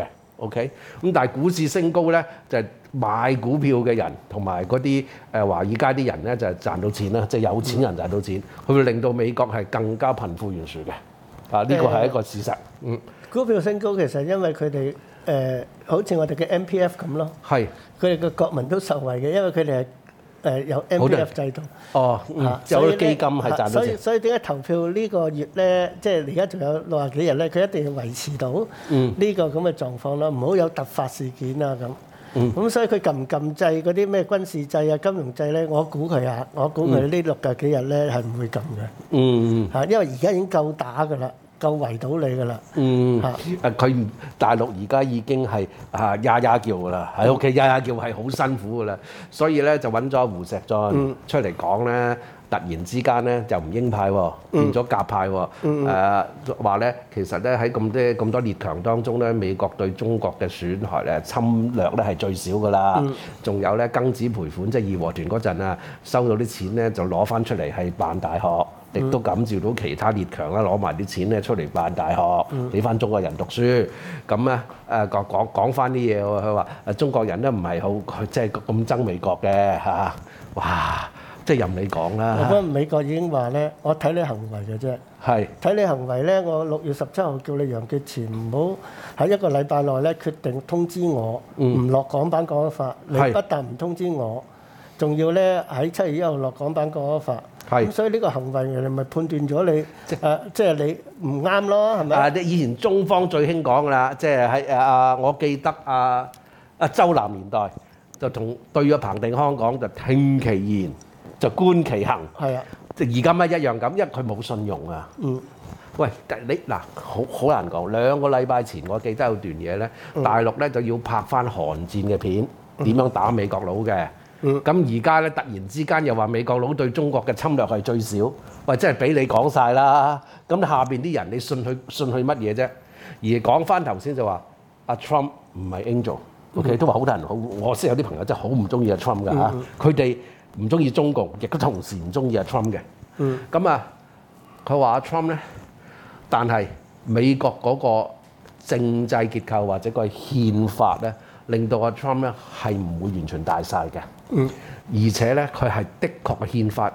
OK， 咁但係股市升高咧，就係買股票嘅人同埋嗰啲華爾街啲人咧就係賺到錢啦，即係有錢人賺到錢，佢會令到美國係更加貧富懸殊嘅。呢個係一個事實。 股票升高其實因為佢哋好似我哋嘅 MPF 咁咯， 係佢哋嘅國民都受惠嘅，因為佢哋係有 MPF 制度。 有啲基金係賺到錢。 所以點解投票呢個月咧，即係而家仲有60幾日咧，佢一定要維持到呢個咁嘅狀況啦，唔好有突發事件啊咁。咁所以佢撳唔撳制嗰啲咩軍事制啊、金融制咧，我估佢呢60幾日咧係唔會撳嘅。因為而家已經夠打㗎啦。夠圍到你㗎啦， 佢大陸而家已經係呀呀叫㗎啦，喺屋企呀呀叫係好辛苦㗎啦，所以咧就揾咗胡錫進出嚟講咧，突然之間咧就唔鷹派喎，變咗鴿派喎，話咧其實咧喺咁多列強當中咧，美國對中國嘅損害咧、侵略咧係最少㗎啦，仲有咧庚子賠款，即係義和團嗰陣啊，收到啲錢咧就攞翻出嚟係辦大學。亦都感召到其他列強啦，攞埋啲錢咧出嚟辦大學，俾翻中國人讀書。咁咧講翻啲嘢喎，佢話中國人咧唔係好即係咁憎美國嘅嚇。哇！即係任你講啦。 我覺得美國已經話咧，我睇你行為嘅啫。 係睇你行為咧，我6月17號叫你楊潔篪唔好喺1個禮拜內咧決定通知我，唔落港版國安法。你不但唔通知我，仲要咧喺7月1號落港版國安法。咁所以呢個行為人哋咪判斷咗你即係你唔啱咯，係咪？ 以前中方最興講㗎啦，即係喺我記得周南年代就同對咗彭定康講，就聽其言就觀其行。係啊，即係而家咪一樣咁，因為佢冇信用啊。喂，你嗱好難講。2個禮拜前我記得有段嘢咧，大陸咧就要拍翻韓戰嘅片，點樣打美國佬嘅。咁而家咧突然之間又話美國佬對中國嘅侵略係最少，喂，真係俾你講晒啦。咁下邊啲人你信佢乜嘢啫？而講翻頭先就話阿 Trump 唔係 angel，OK 都話好多人好，我識有啲朋友真係好唔中意阿 Trump 㗎嚇，佢哋唔中意中共，亦都同時唔中意阿 Trump 嘅。咁佢話阿 Trump 咧，但係美國嗰個政制結構或者個憲法咧，令到阿 Trump 咧係唔會完全大晒嘅。而且咧，佢係的確嘅憲法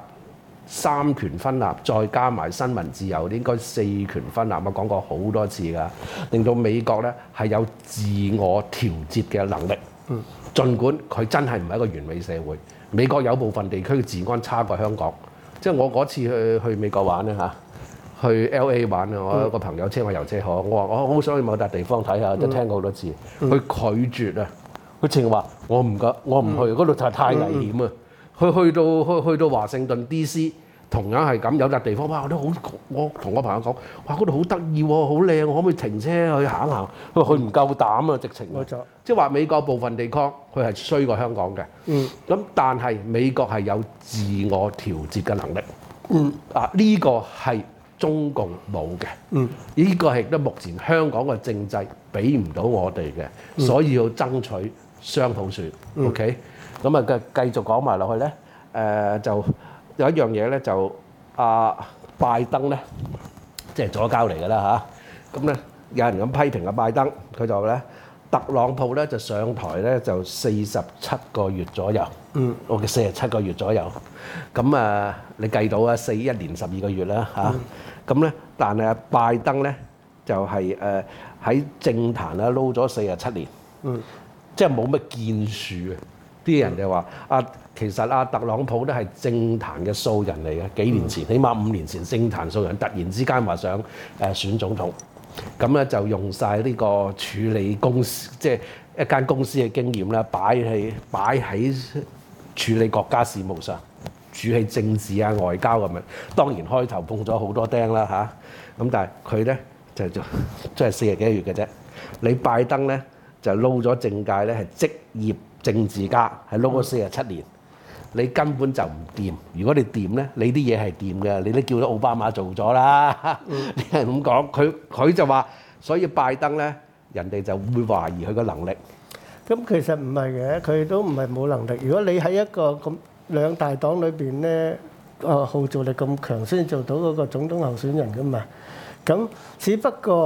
3權分立，再加埋新聞自由，應該4權分立。我講過好多次㗎，令到美國咧係有自我調節嘅能力。儘管佢真係唔係一個完美社會，美國有部分地區嘅治安差過香港。即係我嗰次去美國玩咧嚇，去 LA 玩啊，我有個朋友車我遊車河，我話我好想去某笪地方睇下，都聽過好多次，佢拒絕啊。佢淨係話我唔去，嗰度就係太危險啊！去到華盛頓 DC， 同樣係咁，有笪地方哇，我同我朋友講，哇嗰度好得意喎，好靚，可唔可以停車去行行？佢唔夠膽啊，直情。冇錯。即係話美國部分地區佢係衰過香港嘅。咁但係美國係有自我調節嘅能力。呢個係中共冇嘅。呢個係都目前香港嘅政制俾唔到我哋嘅，所以要爭取雙普選。OK， 咁繼續講埋落去咧，就有一樣嘢咧，就拜登咧，即係左膠嚟㗎啦嚇。咁咧有人咁批評阿拜登，佢就話咧，特朗普咧就上台咧就47個月左右。OK， 47個月左右。咁你計到啊，1年12個月啦嚇。咁咧，但係拜登咧就係喺政壇咧撈咗47年。即係冇乜建樹啊！啲人就話其實特朗普都係政壇嘅素人嚟嘅，幾年前，起碼5年前政壇素人，突然之間話想選總統，咁咧就用晒呢個處理公司，即係一間公司嘅經驗啦，擺喺處理國家事務上，處理政治啊、外交咁樣。當然開頭碰咗好多釘啦嚇，咁但係佢咧就真係40幾個月嘅啫。你拜登咧？就撈咗政界咧，係職業政治家，係撈咗47年。你根本就唔掂。如果你掂咧，你啲嘢係掂嘅，你都叫咗奧巴馬做咗啦。你係咁講，佢就話，所以拜登咧，人哋就會懷疑佢個能力。 咁其實唔係嘅，佢都唔係冇能力。如果你喺一個咁兩大黨裏邊咧，號召力咁強，先做到嗰個總統候選人噶嘛。咁只不過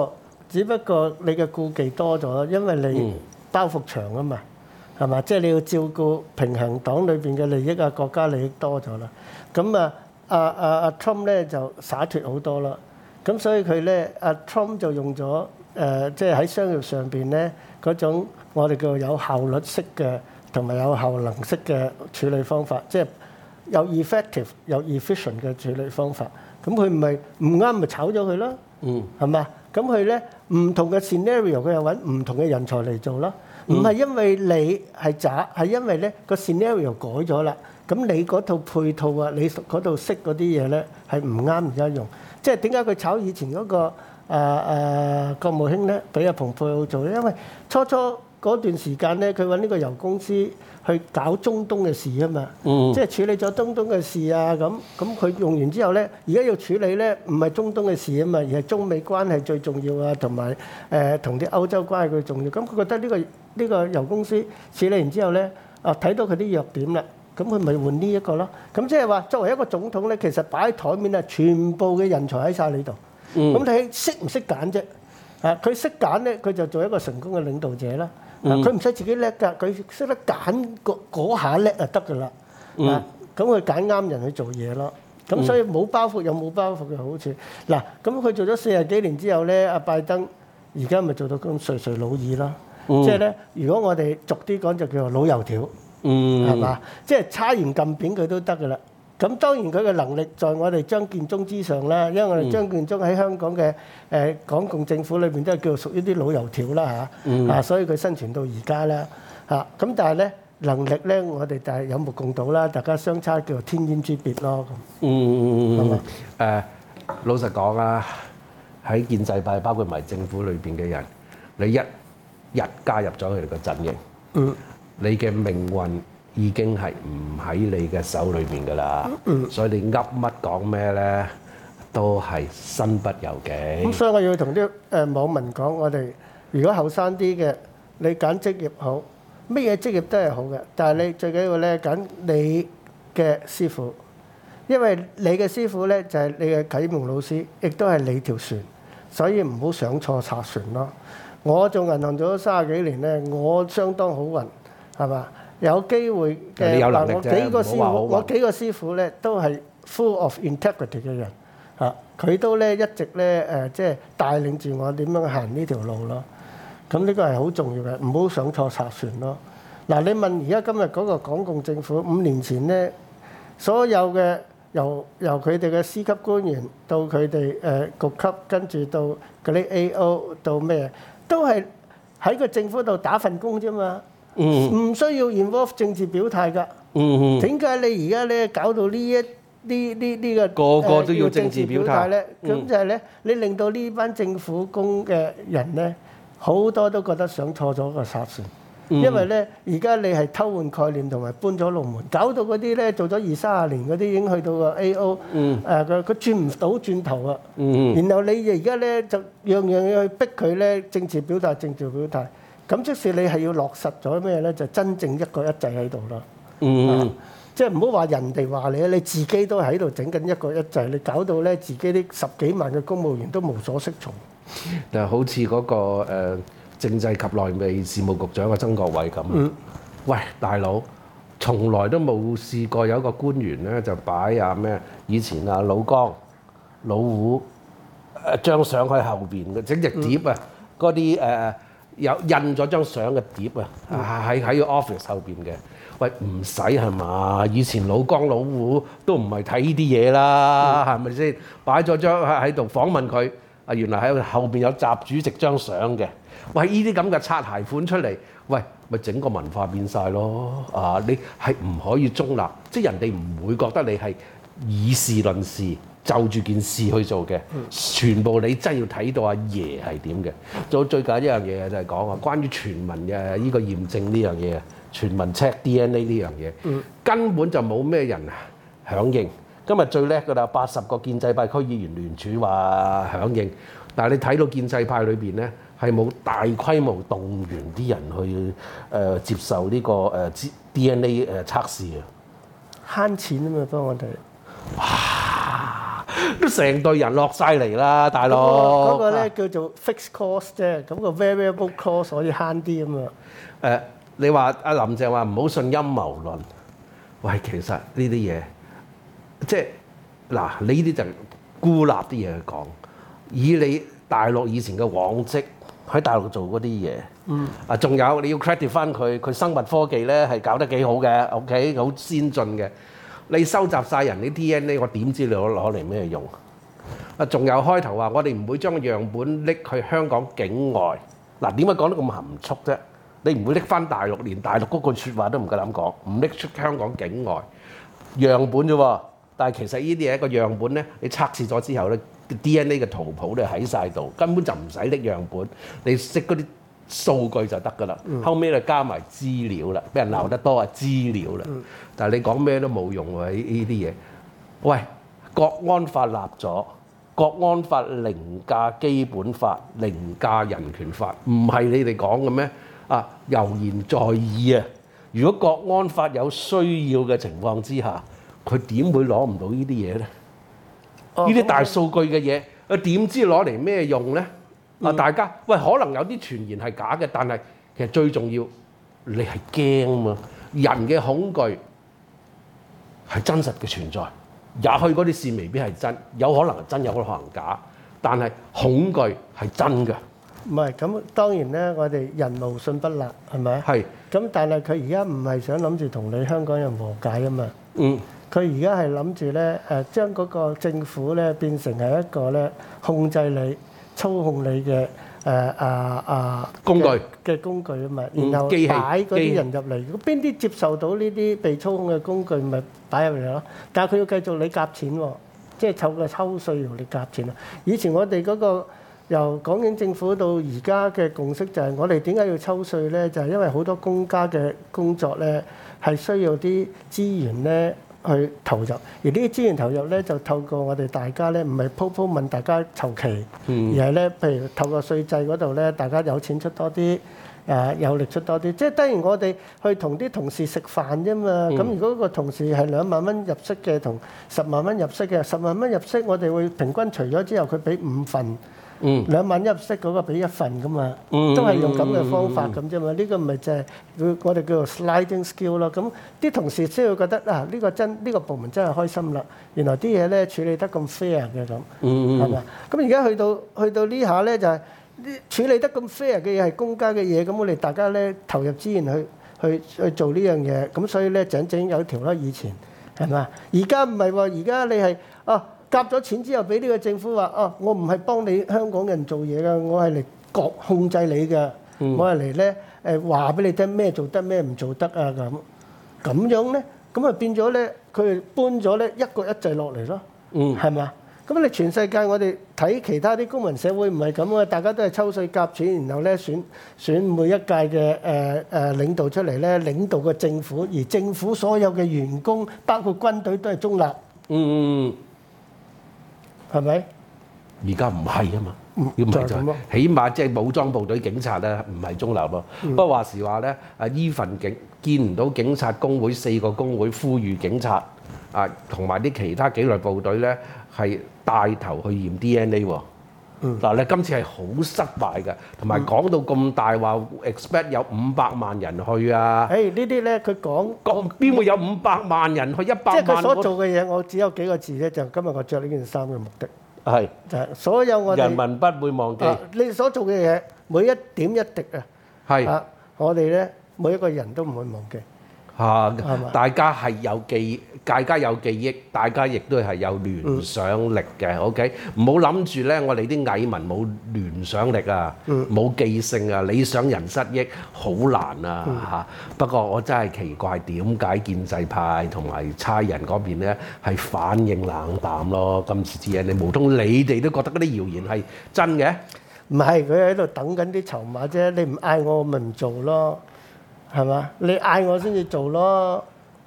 只不過你嘅顧忌多咗，因為你包袱長啊嘛，係嘛？即係你要照顧平衡黨裏邊嘅利益啊、國家利益多咗啦。咁阿 Trump 咧就灑脱好多啦。咁所以佢咧阿 Trump 就用咗即係喺商業上邊咧嗰種我哋叫有效率式嘅同埋有效能式嘅處理方法，即係有 effective 有 efficient 嘅處理方法。咁佢唔係唔啱咪炒咗佢咯，係嘛？咁佢咧唔同嘅 scenario 佢又揾唔同嘅人才嚟做啦。唔係因為你係渣，係因為咧個 scenario 改咗啦。咁你嗰套配套啊，你嗰度識嗰啲嘢咧係唔啱而家用。即係點解佢炒以前嗰個國務卿咧，俾阿蓬佩奧做咧？因為初嗰段時間咧，佢揾呢個油公司去搞中東嘅事啊嘛，即係處理咗中東嘅事啊咁佢用完之後咧，而家要處理咧唔係中東嘅事啊嘛，而係中美關係最重要啊，同埋同啲歐洲關係最重要。咁佢覺得呢個油公司處理完之後咧，睇到佢啲弱點啦，咁佢咪換呢一個咯。咁即係話作為一個總統咧，其實擺喺台面啊，全部嘅人才喺晒你度。咁睇識唔識揀啫？佢識揀咧，佢就做一個成功嘅領導者啦。佢唔使自己叻㗎，佢識得揀嗰下叻就得㗎啦。咁佢揀啱人去做嘢咯。咁所以冇包袱有冇包袱嘅好處。嗱，咁佢做咗40幾年之後咧，阿拜登而家咪做到咁垂垂老矣咯。即係咧，如果我哋俗啲講就叫做老油條，係嘛？即係叉完撳扁佢都得㗎啦。咁當然佢嘅能力在我哋張建宗之上啦，因為我哋張建宗喺香港嘅港共政府裏邊都係叫做屬於啲老油條啦嚇，所以佢生存到而家啦嚇。咁但係咧能力咧，我哋就係有目共睹啦，大家相差叫做天淵之別咯。 老實講啊，喺建制派包括埋政府裏邊嘅人，你一日加入咗佢哋個陣營，你嘅命運已經係唔喺你嘅手裏邊㗎啦，所以你噏乜講咩咧，都係身不由己。 咁所以我要同啲網民講，我哋如果後生啲嘅，你揀職業好，乜嘢職業都係好嘅，但係你最緊要咧揀你嘅師傅，因為你嘅師傅咧就係你嘅啟蒙老師，亦都係你條船，所以唔好上錯賊船咯。我做銀行做咗30幾年咧，我相當好運，係嘛？有機會嘅，我幾個師傅咧都係 full of integrity 嘅人嚇，佢都咧一直咧即係帶領住我點樣行呢條路咯。咁呢個係好重要嘅，唔好上錯賊船咯。嗱，你問而家今日嗰個港共政府5年前咧，所有嘅由佢哋嘅司級官員到佢哋局級，跟住到嗰啲 AO 到咩，都係喺個政府度打份工啫嘛。唔需要 involve 政治表態㗎。點解你而家咧搞到呢個個都要政治表態咧？咁就係咧，你令到呢班政府工嘅人咧，好多都覺得上錯咗個殺船。因為咧，而家你係偷換概念同埋搬咗龍門，搞到嗰啲咧做咗20-30年嗰啲已經去到個 AO，佢轉唔到轉頭啊。然後你而家咧就樣樣要去逼佢咧政治表態。咁即使你係要落實咗咩咧，就真正一國一制喺度啦。即係唔好話人哋話你，你自己都喺度整緊一國一制，你搞到咧自己啲10幾萬嘅公務員都無所適從。 就好似嗰個政制及內地事務局長嘅曾國衛咁。喂，大佬，從來都冇試過有一個官員咧就擺以前老江、老胡張相喺後邊嘅整隻碟啊，嗰啲有印咗張相嘅碟啊，喺個 office 後邊嘅。喂，唔使係嘛？以前老江老胡都唔係睇呢啲嘢啦，係咪先？擺咗張喺度訪問佢，原來喺後邊有習主席張相嘅。喂，呢啲咁嘅擦鞋款出嚟，喂，咪整個文化變晒咯。你係唔可以中立，即係人哋唔會覺得你係以事論事。就住件事去做嘅，全部你真係要睇到阿爺係點嘅。做最近一樣嘢就係講話關於全民嘅呢個驗證呢樣嘢，全民 check DNA 呢樣嘢，根本就冇咩人響應。今日最叻㗎啦，80個建制派區議員聯署話響應，但係你睇到建制派裏邊咧係冇大規模動員啲人去接受呢個DNA 測試啊， 慳錢啊嘛，幫我哋。 哇！ 都成隊人落晒嚟啦，大佬。 嗰個咧叫做 fixed cost 啫，咁個 variable cost 可以慳啲啊嘛。 你話阿林鄭話唔好信陰謀論，喂，其實呢啲嘢即係嗱，你呢啲就孤立啲嘢去講，以你大陸以前嘅往績喺大陸做嗰啲嘢，仲有你要 credit 翻佢生物科技咧係搞得幾好嘅 ，OK， 好先進嘅。你收集晒人啲 DNA， 我點知你攞嚟咩用？仲有開頭話我哋唔會將樣本拎去香港境外，嗱，點解講得咁含蓄啫？你唔會拎翻大陸，連大陸嗰句説話都唔夠膽講，唔拎出香港境外樣本啫喎。但係其實呢啲嘢個樣本咧，你測試咗之後咧 ，DNA 嘅圖譜咧喺晒度，根本就唔使拎樣本，你識嗰啲數據就得㗎啦。後尾就加埋資料啦，俾人鬧得多啊資料啦。但係你講咩都冇用喎，呢啲嘢。喂，國安法立咗，國安法凌駕基本法，凌駕人權法，唔係你哋講嘅咩？啊，猶言在耳啊！如果國安法有需要嘅情況之下，佢點會攞唔到呢啲嘢咧？呢啲大數據嘅嘢，佢點知攞嚟咩用咧？啊，大家喂，可能有啲傳言係假嘅，但係其實最重要，你係驚嘛？人嘅恐懼係真實嘅存在，也許嗰啲事未必係真，有可能係真，有可能假，但係恐懼係真嘅。 唔係咁，當然咧，我哋人無信不立，係咪？係。咁但係佢而家唔係想諗住同你香港人和解啊嘛。佢而家係諗住咧將嗰個政府咧變成係一個咧控制你、操控你嘅工具啊嘛。然後擺嗰啲人入嚟，如果邊啲接受到呢啲被操控嘅工具，咪擺入嚟咯。但係佢要繼續你夾錢喎，即係透過抽稅同你夾錢啊。以前我哋嗰個由港英政府到而家嘅共識就係，我哋點解要抽稅咧？就係因為好多公家嘅工作咧係需要啲資源咧去投入，而呢啲資源投入咧就透過我哋大家咧，唔係鋪問大家籌期，而係咧譬如透過稅制嗰度咧，大家有錢出多啲，有力出多啲。即係當然我哋去同啲同事食飯啫嘛。咁如果個同事係2萬蚊入息嘅，同10萬蚊入息嘅，10萬蚊入息我哋會平均除咗之後，佢俾5份。2萬入息嗰個俾1份噶嘛，都係用咁嘅方法咁啫嘛。呢個咪就係我哋叫做 sliding scale 咯。咁啲同事先會覺得呢個部門真係開心啦。原來啲嘢咧處理得咁 fair 嘅咁，係嘛？咁而家去到呢下咧就係處理得咁 fair 嘅嘢係公家嘅嘢，咁我哋大家咧投入資源去做呢樣嘢，咁所以咧整有條啦。以前係嘛？而家唔係喎，而家你係夾咗錢之後，俾呢個政府話我唔係幫你香港人做嘢㗎，我係嚟控制你㗎，我係嚟咧話俾你聽咩做得咩唔做得啊咁樣咧，咁啊變咗咧，佢搬咗咧一國一制落嚟咯，係咪？咁你全世界我哋睇其他啲公民社會唔係咁啊，大家都係抽稅夾錢，然後咧選每一屆嘅領導出嚟咧，領導個政府，而政府所有嘅員工包括軍隊都係中立。係咪？而家唔係啊嘛，要唔係就係起碼即係武裝部隊警察咧，唔係中立咯。不過話時話咧，依份見唔到警察工會4個工會呼籲警察同埋啲其他紀律部隊咧係帶頭去驗 DNA 喎。嗱，你今次係好失敗嘅，同埋講到咁大話 expect 有500萬人去啊！呢啲咧佢講邊會有500萬人去100萬？即係佢所做嘅嘢，我只有幾個字咧，就今日我着呢件衫嘅目的係就係所有我哋人民不會忘記你所做嘅嘢，每一點一滴係我哋咧每一個人都唔會忘記。大家係有記憶，大家亦都係有聯想力嘅。OK， 唔好諗住咧，我哋啲蟻民冇聯想力啊，冇記性啊，理想人失憶好難啊。不過我真係奇怪，點解建制派同埋差人嗰邊咧係反應冷淡咯？今次啲嘢，你無通你哋都覺得嗰啲謠言係真嘅？唔係，佢喺度等緊啲籌碼啫。你唔嗌我咪唔做咯。係嘛？你嗌我先至做咯。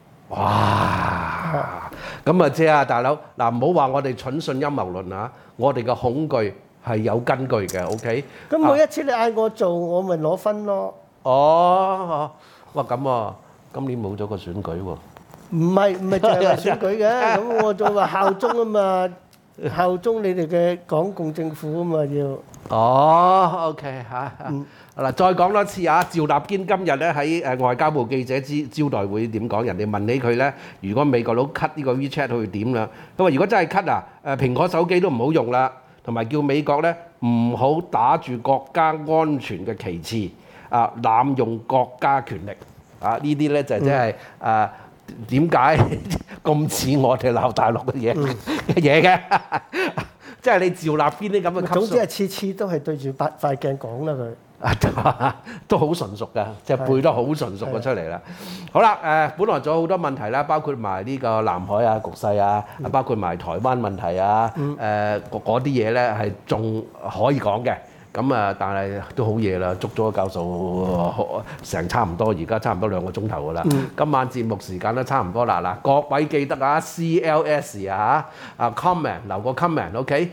哇！咁啊，即係大佬嗱，唔好話我哋蠢信陰謀論啊！我哋嘅恐懼係有根據嘅。OK。咁每一次你嗌我做，我咪攞分咯。哇！咁啊，今年冇咗個選舉喎。唔係淨係話選舉嘅，咁我做話效忠啊嘛。 效忠你哋嘅港共政府啊嘛要。 哦，OK 嚇。嗱，再講多次啊！趙立堅今日咧喺外交部記者招待會點講？人哋問起佢咧，如果美國佬 cut 呢個 WeChat 佢會點啦？佢話如果真係 cut 啊，蘋果手機都唔好用啦，同埋叫美國咧唔好打住國家安全嘅旗幟啊，濫用國家權力啊！呢啲咧就即係點解咁似我哋鬧大陸嘅嘢嘅？即係你趙立堅啲咁嘅級數， 總之係次次都係對住塊鏡講啦佢。 都好純熟㗎，即係背得好純熟嘅出嚟啦。好啦，本來仲有好多問題啦，包括埋呢個南海啊局勢啊，包括埋台灣問題啊，嗰啲嘢咧係仲可以講嘅。咁啊，但係都好夜啦，捉咗個教授成差唔多，而家差唔多2個鐘頭㗎啦。今晚節目時間都差唔多啦。嗱，各位記得啊 ，CLS 啊comment 留個 comment，OK，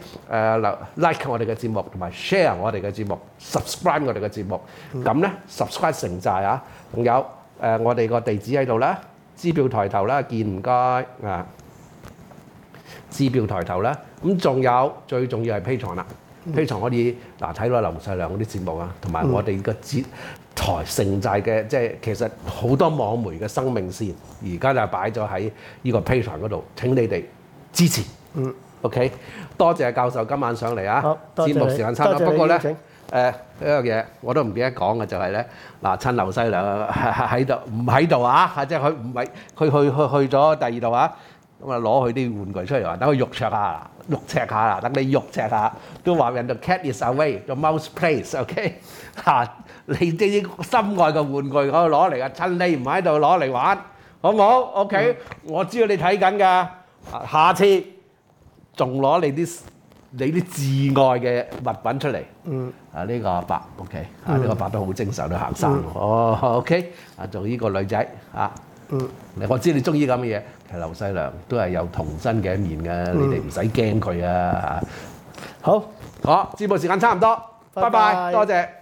like 我哋嘅節目同埋 share 我哋嘅節目 ，subscribe 我哋嘅節目。咁咧 subscribe 成寨啊，仲有我哋個地址喺度啦，支票抬頭啦，見唔該啊，支票抬頭啦。咁仲有最重要係 Patreon 啦。Patreon可以嗱睇到劉細良嗰啲節目啊，同埋我哋個節台城寨嘅，即係其實好多網媒嘅生命線，而家就擺咗喺呢個 Patreon 嗰度。請你哋支持。OK， 多謝教授今晚上嚟啊！節目時間差唔多，不過咧呢樣嘢我都唔記得講嘅就係咧嗱，趁劉細良喺度唔喺度啊，即係佢唔係佢去咗第二度啊。咁啊攞佢啲玩具出嚟話，等佢肉赤下，等你肉赤下，都話人哋 cat is away，the mouse plays，OK？ 嚇，你啲心愛嘅玩具嗰度攞嚟啊，趁你唔喺度攞嚟玩，好唔好 ？OK？我知道你睇緊㗎，下次仲攞你啲至愛嘅物品出嚟。呢個阿伯 OK， 呢個阿伯都好精神去行山。OK， 做呢個女仔啊。我知你中意咁嘅嘢，其實劉細良都係有童真嘅一面嘅，你哋唔使驚佢啊！ 好， 節目時間差唔多，拜拜，多謝。